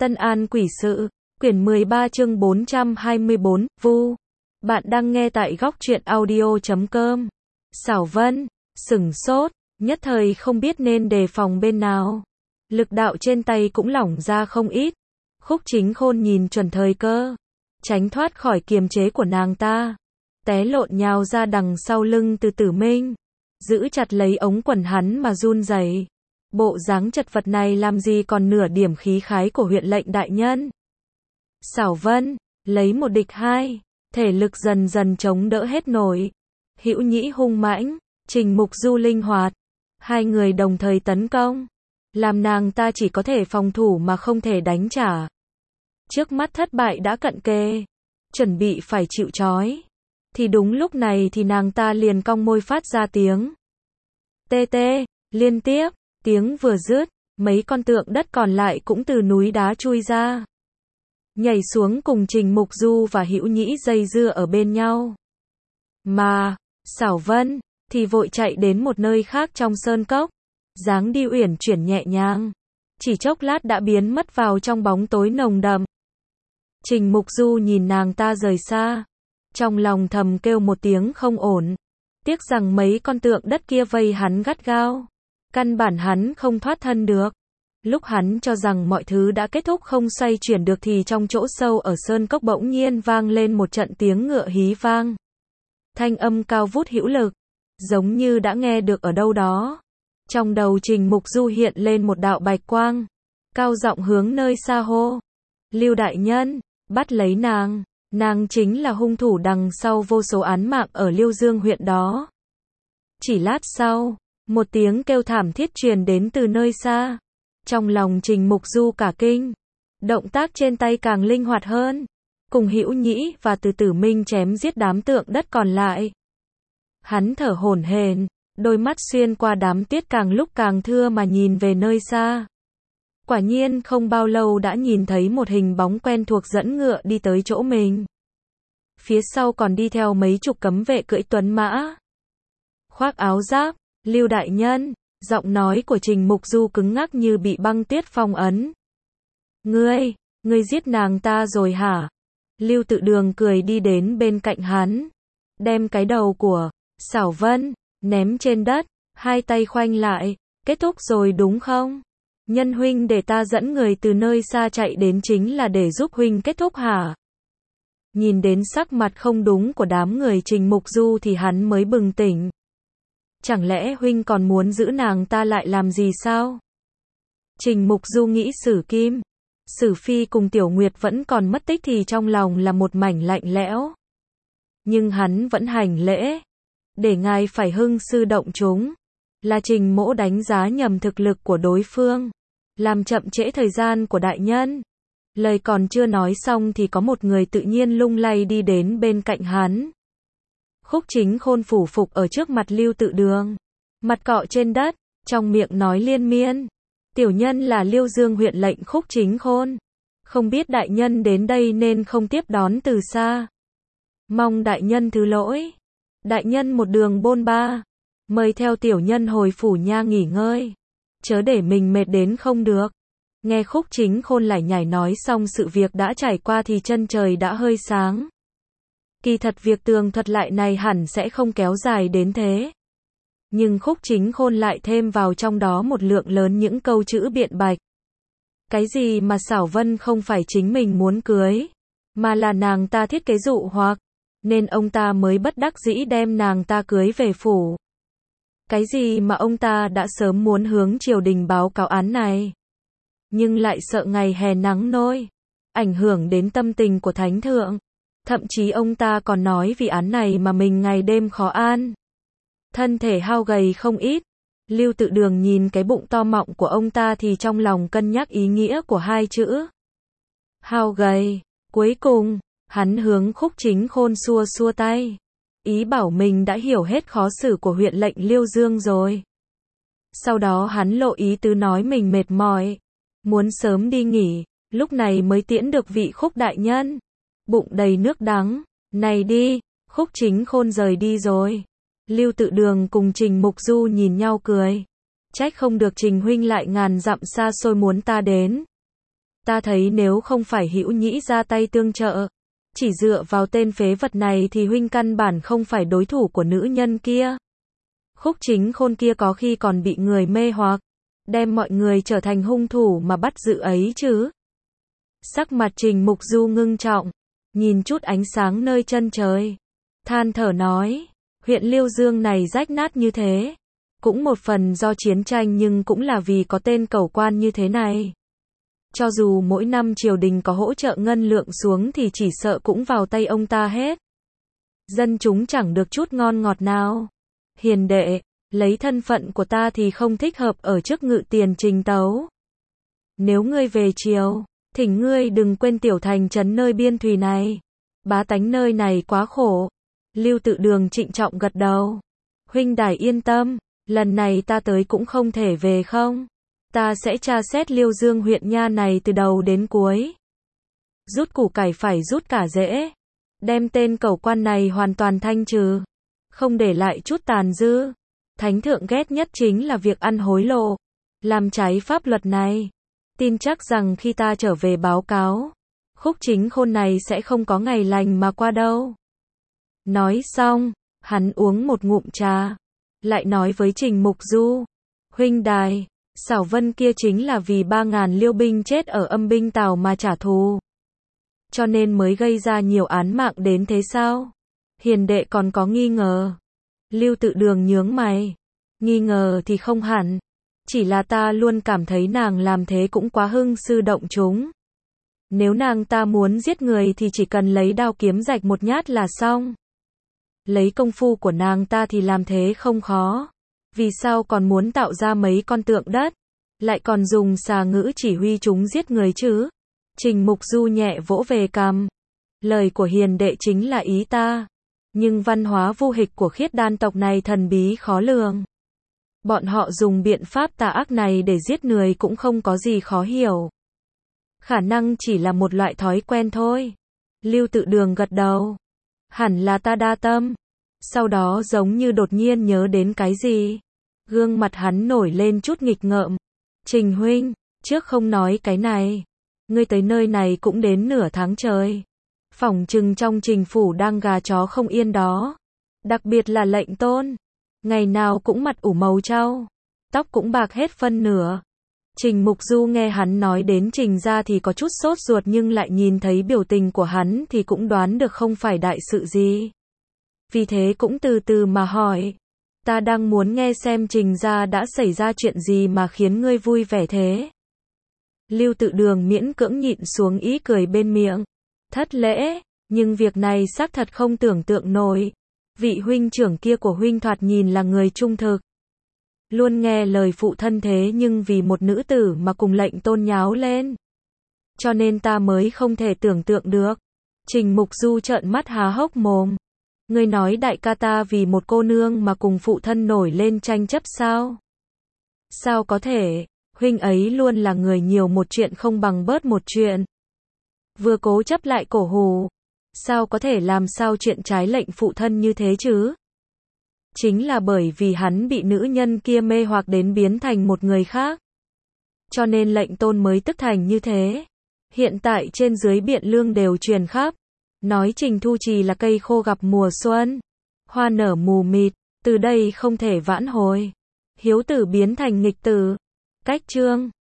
Tân An Quỷ Sự, quyển 13 chương 424, Vu. Bạn đang nghe tại góc truyện audio.com. Xảo Vân, sửng sốt, nhất thời không biết nên đề phòng bên nào. Lực đạo trên tay cũng lỏng ra không ít. Khúc Chính Khôn nhìn chuẩn thời cơ, tránh thoát khỏi kiềm chế của nàng ta. Té lộn nhào ra đằng sau lưng Từ Tử Minh, giữ chặt lấy ống quần hắn mà run rẩy. Bộ dáng chật vật này làm gì còn nửa điểm khí khái của huyện lệnh đại nhân. Xảo Vân, lấy một địch hai, thể lực dần dần chống đỡ hết nổi. Hữu Nhĩ hung mãnh, Trình Mục Du linh hoạt, hai người đồng thời tấn công, làm nàng ta chỉ có thể phòng thủ mà không thể đánh trả. Trước mắt thất bại đã cận kề, chuẩn bị phải chịu trói, thì đúng lúc này thì nàng ta liền cong môi phát ra tiếng tê tê liên tiếp. Tiếng vừa dứt, mấy con tượng đất còn lại cũng từ núi đá chui ra, nhảy xuống cùng Trình Mục Du và Hữu Nhĩ dây dưa ở bên nhau. Mà Xảo Vân thì vội chạy đến một nơi khác trong sơn cốc, dáng đi uyển chuyển nhẹ nhàng, chỉ chốc lát đã biến mất vào trong bóng tối nồng đậm. Trình Mục Du nhìn nàng ta rời xa, trong lòng thầm kêu một tiếng không ổn, tiếc rằng mấy con tượng đất kia vây hắn gắt gao, căn bản hắn không thoát thân được. Lúc hắn cho rằng mọi thứ đã kết thúc không xoay chuyển được thì trong chỗ sâu ở sơn cốc bỗng nhiên vang lên một trận tiếng ngựa hí vang. Thanh âm cao vút hữu lực, giống như đã nghe được ở đâu đó. Trong đầu Trình Mục Du hiện lên một đạo bạch quang, cao giọng hướng nơi xa hô: Lưu đại nhân, bắt lấy nàng, nàng chính là hung thủ đằng sau vô số án mạng ở Liêu Dương huyện đó. Chỉ lát sau, một tiếng kêu thảm thiết truyền đến từ nơi xa. Trong lòng Trình Mục Du cả kinh, động tác trên tay càng linh hoạt hơn, cùng Hữu Nhĩ và Từ Tử Minh chém giết đám tượng đất còn lại. Hắn thở hổn hển, đôi mắt xuyên qua đám tuyết càng lúc càng thưa mà nhìn về nơi xa. Quả nhiên không bao lâu đã nhìn thấy một hình bóng quen thuộc dẫn ngựa đi tới chỗ mình. Phía sau còn đi theo mấy chục cấm vệ cưỡi tuấn mã, khoác áo giáp. Lưu đại nhân, giọng nói của Trình Mục Du cứng ngắc như bị băng tuyết phong ấn. Ngươi giết nàng ta rồi hả? Lưu Tự Đường cười đi đến bên cạnh hắn, đem cái đầu của Xảo Vân ném trên đất, hai tay khoanh lại, kết thúc rồi đúng không? Nhân huynh để ta dẫn người từ nơi xa chạy đến chính là để giúp huynh kết thúc hả? Nhìn đến sắc mặt không đúng của đám người Trình Mục Du thì hắn mới bừng tỉnh. Chẳng lẽ huynh còn muốn giữ nàng ta lại làm gì sao? Trình Mục Du nghĩ Sử Kim, Sử Phi cùng Tiểu Nguyệt vẫn còn mất tích thì trong lòng là một mảnh lạnh lẽo. Nhưng hắn vẫn hành lễ, để ngài phải hưng sư động chúng. Là Trình mỗ đánh giá nhầm thực lực của đối phương, làm chậm trễ thời gian của đại nhân. Lời còn chưa nói xong thì có một người tự nhiên lung lay đi đến bên cạnh hắn. Khúc Chính Khôn phủ phục ở trước mặt Lưu Tự Đường, mặt cọ trên đất, trong miệng nói liên miên: Tiểu nhân là Liêu Dương huyện lệnh Khúc Chính Khôn, không biết đại nhân đến đây nên không tiếp đón từ xa, mong đại nhân thứ lỗi. Đại nhân một đường bôn ba, mời theo tiểu nhân hồi phủ nha nghỉ ngơi, chớ để mình mệt đến không được. Nghe Khúc Chính Khôn lải nhải nói xong sự việc đã trải qua thì chân trời đã hơi sáng. Kỳ thật việc tường thuật lại này hẳn sẽ không kéo dài đến thế. Nhưng Khúc Chính Khôn lại thêm vào trong đó một lượng lớn những câu chữ biện bạch. Cái gì mà Xảo Vân không phải chính mình muốn cưới, mà là nàng ta thiết kế dụ hoặc, nên ông ta mới bất đắc dĩ đem nàng ta cưới về phủ. Cái gì mà ông ta đã sớm muốn hướng triều đình báo cáo án này, nhưng lại sợ ngày hè nắng nôi, ảnh hưởng đến tâm tình của thánh thượng. Thậm chí ông ta còn nói vì án này mà mình ngày đêm khó an, thân thể hao gầy không ít. Lưu Tự Đường nhìn cái bụng to mọng của ông ta thì trong lòng cân nhắc ý nghĩa của hai chữ hao gầy. Cuối cùng, hắn hướng Khúc Chính Khôn xua xua tay, ý bảo mình đã hiểu hết khó xử của huyện lệnh Liêu Dương rồi. Sau đó hắn lộ ý tứ nói mình mệt mỏi, muốn sớm đi nghỉ, lúc này mới tiễn được vị Khúc đại nhân. Bụng đầy nước đắng, này đi. Khúc Chính Khôn rời đi rồi. Lưu Tự Đường cùng Trình Mục Du nhìn nhau cười. Trách không được Trình huynh lại ngàn dặm xa xôi muốn ta đến. Ta thấy nếu không phải Hữu Nhĩ ra tay tương trợ, chỉ dựa vào tên phế vật này thì huynh căn bản không phải đối thủ của nữ nhân kia. Khúc Chính Khôn kia có khi còn bị người mê hoặc, đem mọi người trở thành hung thủ mà bắt giữ ấy chứ. Sắc mặt Trình Mục Du ngưng trọng, nhìn chút ánh sáng nơi chân trời, than thở nói, huyện Liêu Dương này rách nát như thế, cũng một phần do chiến tranh nhưng cũng là vì có tên cẩu quan như thế này. Cho dù mỗi năm triều đình có hỗ trợ ngân lượng xuống thì chỉ sợ cũng vào tay ông ta hết. Dân chúng chẳng được chút ngon ngọt nào. Hiền đệ, lấy thân phận của ta thì không thích hợp ở trước ngự tiền Trình tấu. Nếu ngươi về triều, thỉnh ngươi đừng quên tiểu thành trấn nơi biên thùy này. Bá tánh nơi này quá khổ. Lưu Tự Đường trịnh trọng gật đầu. Huynh đài yên tâm, lần này ta tới cũng không thể về không. Ta sẽ tra xét Liêu Dương huyện nha này từ đầu đến cuối. Rút củ cải phải rút cả rễ. Đem tên cẩu quan này hoàn toàn thanh trừ. Không để lại chút tàn dư. Thánh thượng ghét nhất chính là việc ăn hối lộ. Làm trái pháp luật này. Tin chắc rằng khi ta trở về báo cáo, Khúc Chính Khôn này sẽ không có ngày lành mà qua đâu. Nói xong, hắn uống một ngụm trà. Lại nói với Trình Mục Du. Huynh đài, Xảo Vân kia chính là vì 3.000 liêu binh chết ở Âm Binh Tào mà trả thù. Cho nên mới gây ra nhiều án mạng đến thế sao? Hiền đệ còn có nghi ngờ. Lưu Tự Đường nhướng mày. Nghi ngờ thì không hẳn. Chỉ là ta luôn cảm thấy nàng làm thế cũng quá hưng sư động chúng. Nếu nàng ta muốn giết người thì chỉ cần lấy đao kiếm rạch một nhát là xong. Lấy công phu của nàng ta thì làm thế không khó. Vì sao còn muốn tạo ra mấy con tượng đất, lại còn dùng xà ngữ chỉ huy chúng giết người chứ? Trình Mục Du nhẹ vỗ về cằm. Lời của hiền đệ chính là ý ta. Nhưng văn hóa vô hịch của Khiết Đan tộc này thần bí khó lường. Bọn họ dùng biện pháp tà ác này để giết người cũng không có gì khó hiểu. Khả năng chỉ là một loại thói quen thôi. Lưu Tự Đường gật đầu. Hẳn là ta đa tâm. Sau đó giống như đột nhiên nhớ đến cái gì. Gương mặt hắn nổi lên chút nghịch ngợm. Trình huynh, trước không nói cái này. Ngươi tới nơi này cũng đến nửa tháng trời. Phỏng chừng trong Trình phủ đang gà chó không yên đó. Đặc biệt là lệnh tôn. Ngày nào cũng mặt ủ màu trao. Tóc cũng bạc hết phân nửa. Trình Mục Du nghe hắn nói đến Trình gia thì có chút sốt ruột nhưng lại nhìn thấy biểu tình của hắn thì cũng đoán được không phải đại sự gì. Vì thế cũng từ từ mà hỏi. Ta đang muốn nghe xem Trình gia đã xảy ra chuyện gì mà khiến ngươi vui vẻ thế. Lưu Tự Đường miễn cưỡng nhịn xuống ý cười bên miệng. Thất lễ, nhưng việc này xác thật không tưởng tượng nổi. Vị huynh trưởng kia của huynh thoạt nhìn là người trung thực. Luôn nghe lời phụ thân thế nhưng vì một nữ tử mà cùng lệnh tôn nháo lên. Cho nên ta mới không thể tưởng tượng được. Trình Mục Du trợn mắt há hốc mồm. Ngươi nói đại ca ta vì một cô nương mà cùng phụ thân nổi lên tranh chấp sao? Sao có thể, huynh ấy luôn là người nhiều một chuyện không bằng bớt một chuyện. Vừa cố chấp lại cổ hủ. Sao có thể làm sao chuyện trái lệnh phụ thân như thế chứ? Chính là bởi vì hắn bị nữ nhân kia mê hoặc đến biến thành một người khác. Cho nên lệnh tôn mới tức thành như thế. Hiện tại trên dưới Biện Lương đều truyền khắp. Nói Trình Thu Trì là cây khô gặp mùa xuân. Hoa nở mù mịt, từ đây không thể vãn hồi. Hiếu tử biến thành nghịch tử. Cách chương